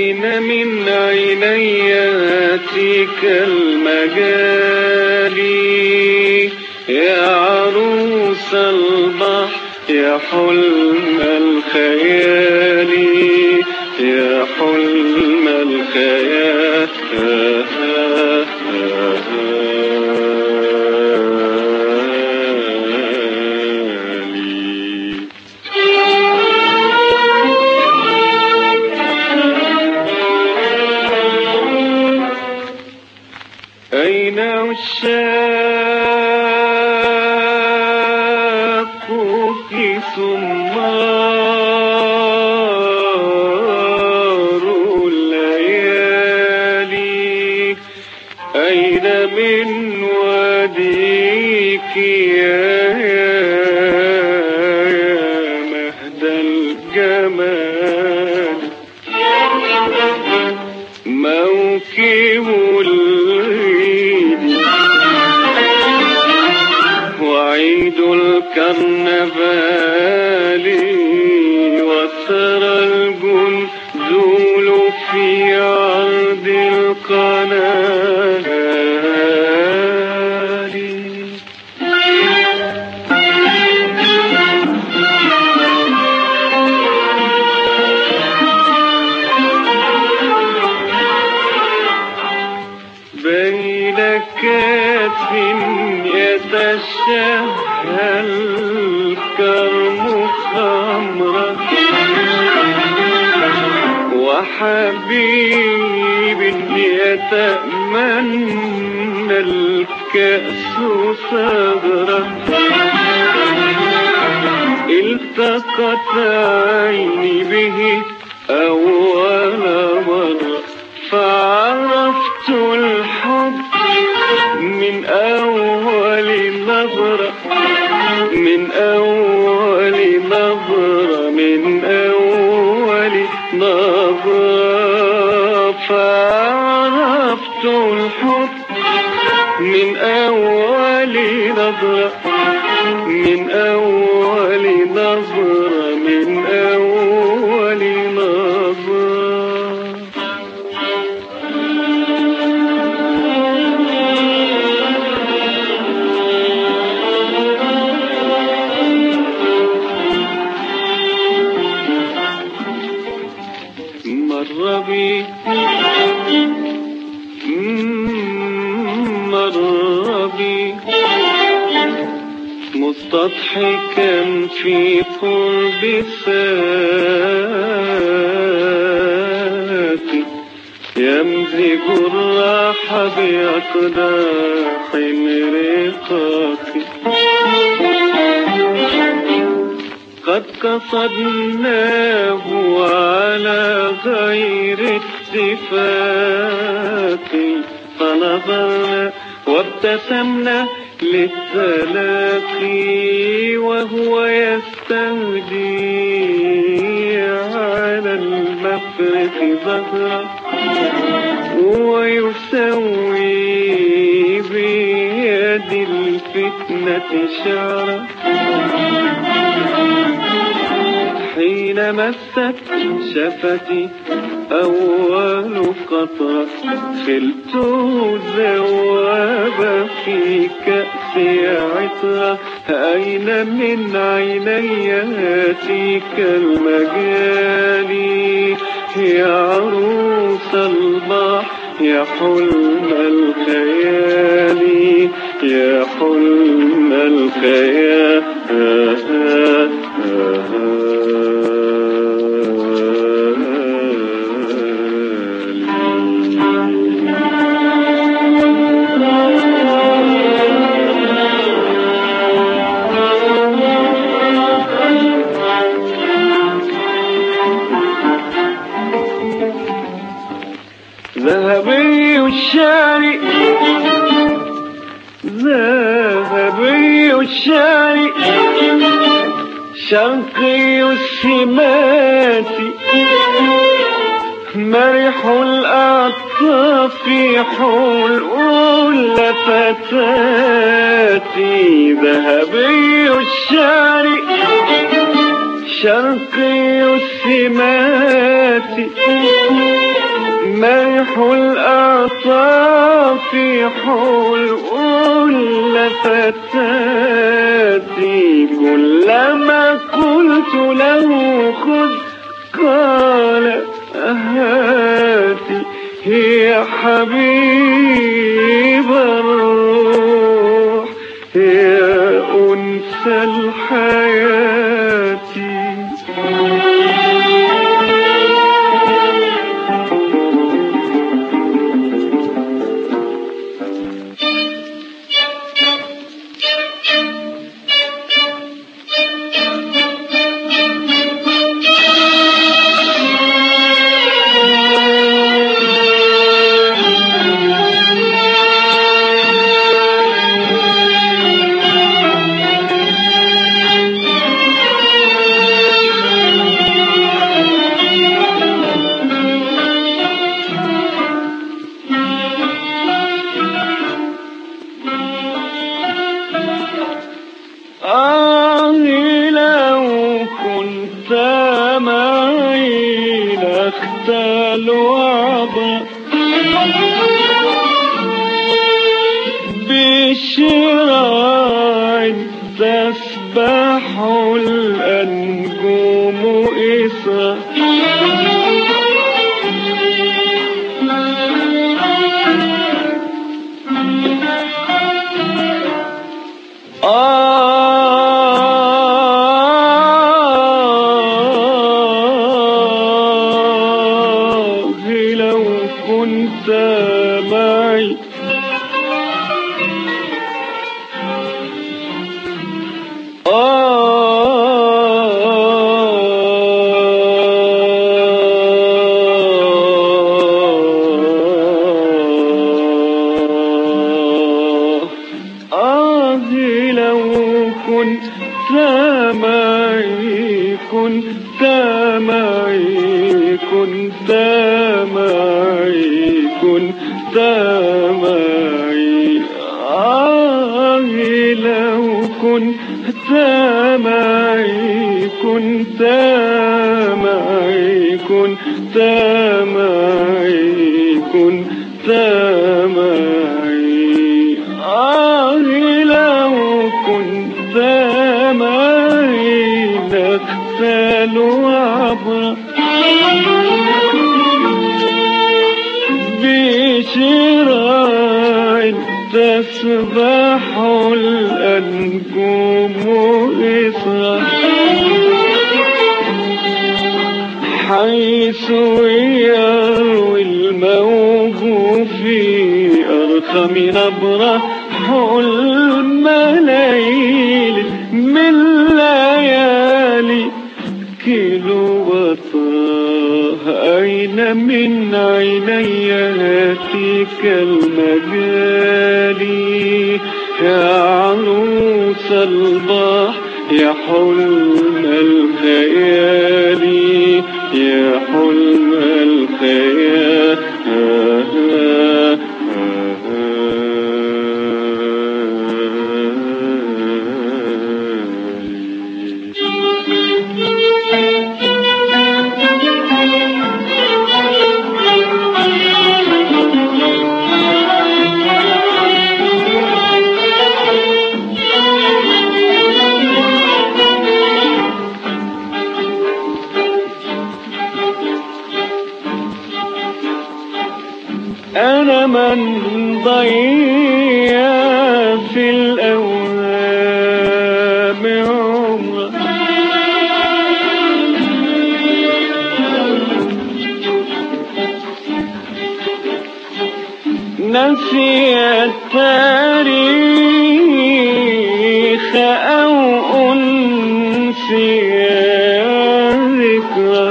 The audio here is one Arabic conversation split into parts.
أين من عيني يأتيك المجالي يا عروس البحر يا حلم الخيال يا حلم الخيال أين عشاقك سمار الليالي أين من واديك يا مهد الجمال موكب وعيد الكرنفال وسرى الجندول في عرض القنال بين كتف يتشهى الكرم خمرا وحبيب يتأمنى الكأس صغرا التقت عيني به أول مرة فعرفت الحب من أول نظرة من أول نظرة من أول نظرة فعرفت الحب من أول نظرة من أول نظرة من أول نظرة مر بي مستضحكا في قرب ساقي يمزج الراح بأقداح رقاق قد قصدناه على غير اتفاق فنظرنا وابتسمنا للتلاقي وهو يستهدي على المفرق ظهره ويسوي بيد الفتنة شعره حين مست شفتي أول قطرة خلت ذواب في كأس عطرة أين من عيني يأتيك المجالي يا عروس البحر يا حلم الخيال يا حلم الخيال ذهبي الشاري ذهبي الشاري شرقي السمات مرح الأعطاف حلول فتاتي ذهبي الشاري شرقي السمات مرح الأعطاف حلو لفتاتي كلما قلت له خذ قال هاتي هي حبيب الروح هي أنس الحياة. بشراع تسبح الأنجوم إسرا لو كنت معي لو كنت معي كنت معي كنت معي كنت معي لو كنت معي كنت معي كنت معي كنت معي لو كنت معي نقتل عبر بشراع تسبح الأنجوم إسرا حيث يروي الموج في أرخم نبرة الملايل من ليالي كيلوباترا أين من عيني هاتيك المجالي يا عروس البحر يا حلم الخيال يا حلم الخيال أنا من ضيع في الأوهام عمره نسي التاريخ أو أنسي ذكرى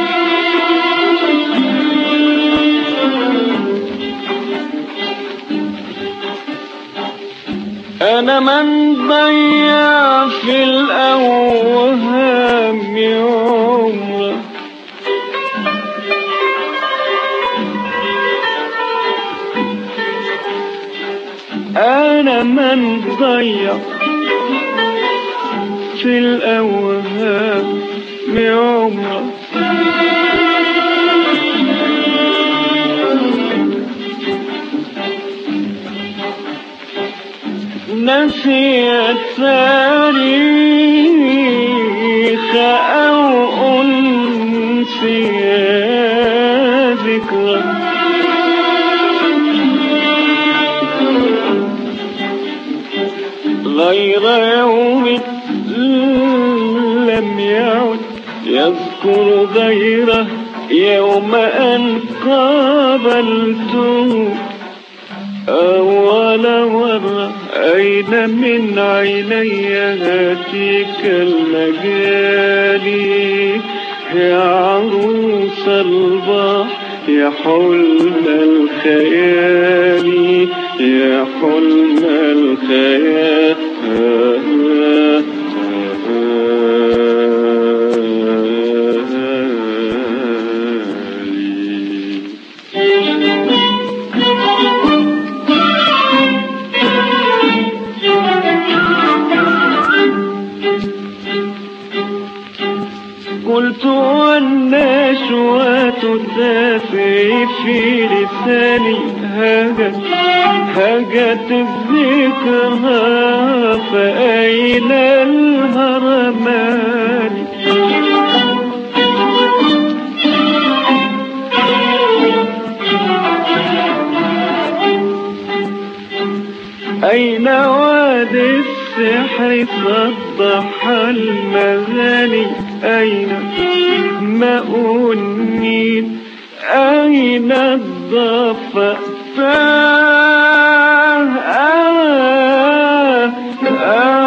أنا من ضيع في الأوهام عمره أنا من ضيع في الأوهام عمره نسيت تاريخ أو أنسي ذكرى غير يوم لم يعد يذكر غيره يوم أن قابلته أول مرة أين من عيني هاتيك الليالي يا عروس البحر يا حلم الخيال يا حلم الخيال قلت والنشوة تدافع في لساني هجت الذكرى فأين الهرمان أين وادي السحر صدح المغاني أين ماء النيل أين الضفة